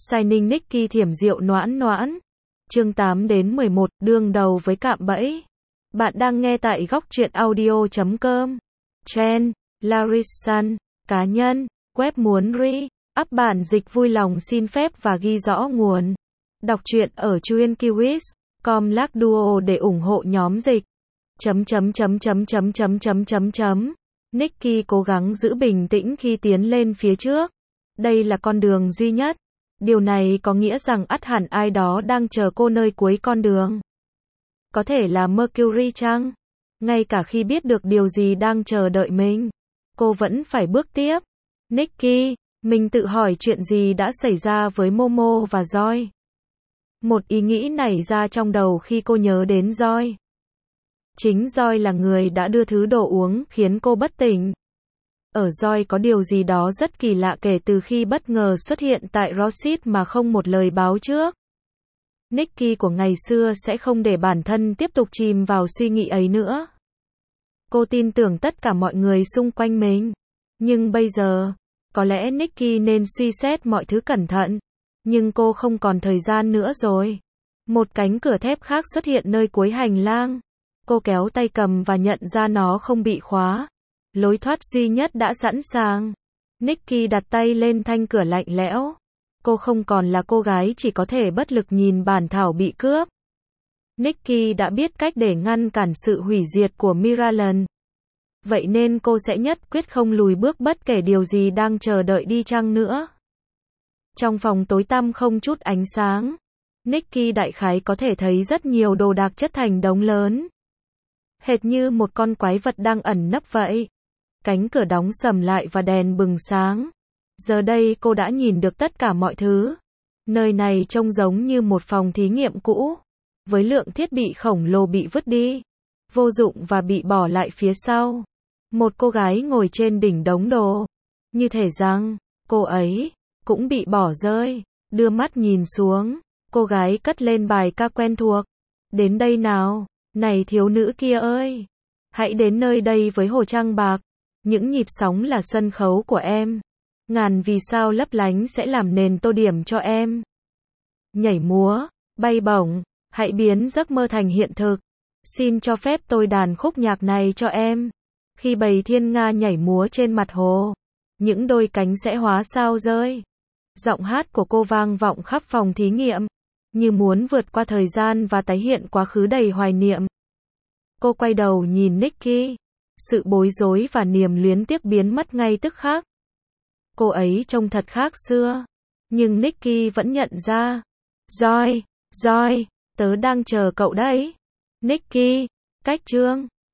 Signing Nicky thiểm rượu noãn noãn. Chương 8 đến 11, đương đầu với cạm bẫy. Bạn đang nghe tại góc truyện audio.com. Trend, Larison, cá nhân, web muốn up bản dịch vui lòng xin phép và ghi rõ nguồn. Đọc truyện ở chuyenkiwis.com /duo để ủng hộ nhóm dịch. Nicky cố gắng giữ bình tĩnh khi tiến lên phía trước. Đây là con đường duy nhất. Điều này có nghĩa rằng ắt hẳn ai đó đang chờ cô nơi cuối con đường. Có thể là Mercury chăng? Ngay cả khi biết được điều gì đang chờ đợi mình, cô vẫn phải bước tiếp. Nicky, mình tự hỏi chuyện gì đã xảy ra với Momo và Joy. Một ý nghĩ nảy ra trong đầu khi cô nhớ đến Joy. Chính Joy là người đã đưa thứ đồ uống khiến cô bất tỉnh. Ở Joy có điều gì đó rất kỳ lạ kể từ khi bất ngờ xuất hiện tại Rosit mà không một lời báo trước. Nicky của ngày xưa sẽ không để bản thân tiếp tục chìm vào suy nghĩ ấy nữa. Cô tin tưởng tất cả mọi người xung quanh mình. Nhưng bây giờ, có lẽ Nicky nên suy xét mọi thứ cẩn thận. Nhưng cô không còn thời gian nữa rồi. Một cánh cửa thép khác xuất hiện nơi cuối hành lang. Cô kéo tay cầm và nhận ra nó không bị khóa. Lối thoát duy nhất đã sẵn sàng. Nicky đặt tay lên thanh cửa lạnh lẽo. Cô không còn là cô gái chỉ có thể bất lực nhìn bản thảo bị cướp. Nicky đã biết cách để ngăn cản sự hủy diệt của Miralan. Vậy nên cô sẽ nhất quyết không lùi bước bất kể điều gì đang chờ đợi đi chăng nữa. Trong phòng tối tăm không chút ánh sáng, Nicky đại khái có thể thấy rất nhiều đồ đạc chất thành đống lớn. Hệt như một con quái vật đang ẩn nấp vậy. Cánh cửa đóng sầm lại và đèn bừng sáng. Giờ đây cô đã nhìn được tất cả mọi thứ. Nơi này trông giống như một phòng thí nghiệm cũ, với lượng thiết bị khổng lồ bị vứt đi, vô dụng và bị bỏ lại phía sau. Một cô gái ngồi trên đỉnh đống đồ. Như thể rằng, cô ấy cũng bị bỏ rơi. Đưa mắt nhìn xuống, cô gái cất lên bài ca quen thuộc. Đến đây nào, này thiếu nữ kia ơi. Hãy đến nơi đây với hồ trăng bạc. Những nhịp sóng là sân khấu của em. Ngàn vì sao lấp lánh sẽ làm nền tô điểm cho em. Nhảy múa, bay bổng, hãy biến giấc mơ thành hiện thực. Xin cho phép tôi đàn khúc nhạc này cho em. Khi bầy thiên nga nhảy múa trên mặt hồ, những đôi cánh sẽ hóa sao rơi. Giọng hát của cô vang vọng khắp phòng thí nghiệm, như muốn vượt qua thời gian và tái hiện quá khứ đầy hoài niệm. Cô quay đầu nhìn Nicky. Sự bối rối và niềm luyến tiếc biến mất ngay tức khắc. Cô ấy trông thật khác xưa. Nhưng Nicky vẫn nhận ra. Joy, tớ đang chờ cậu đấy. Nicky, cách chương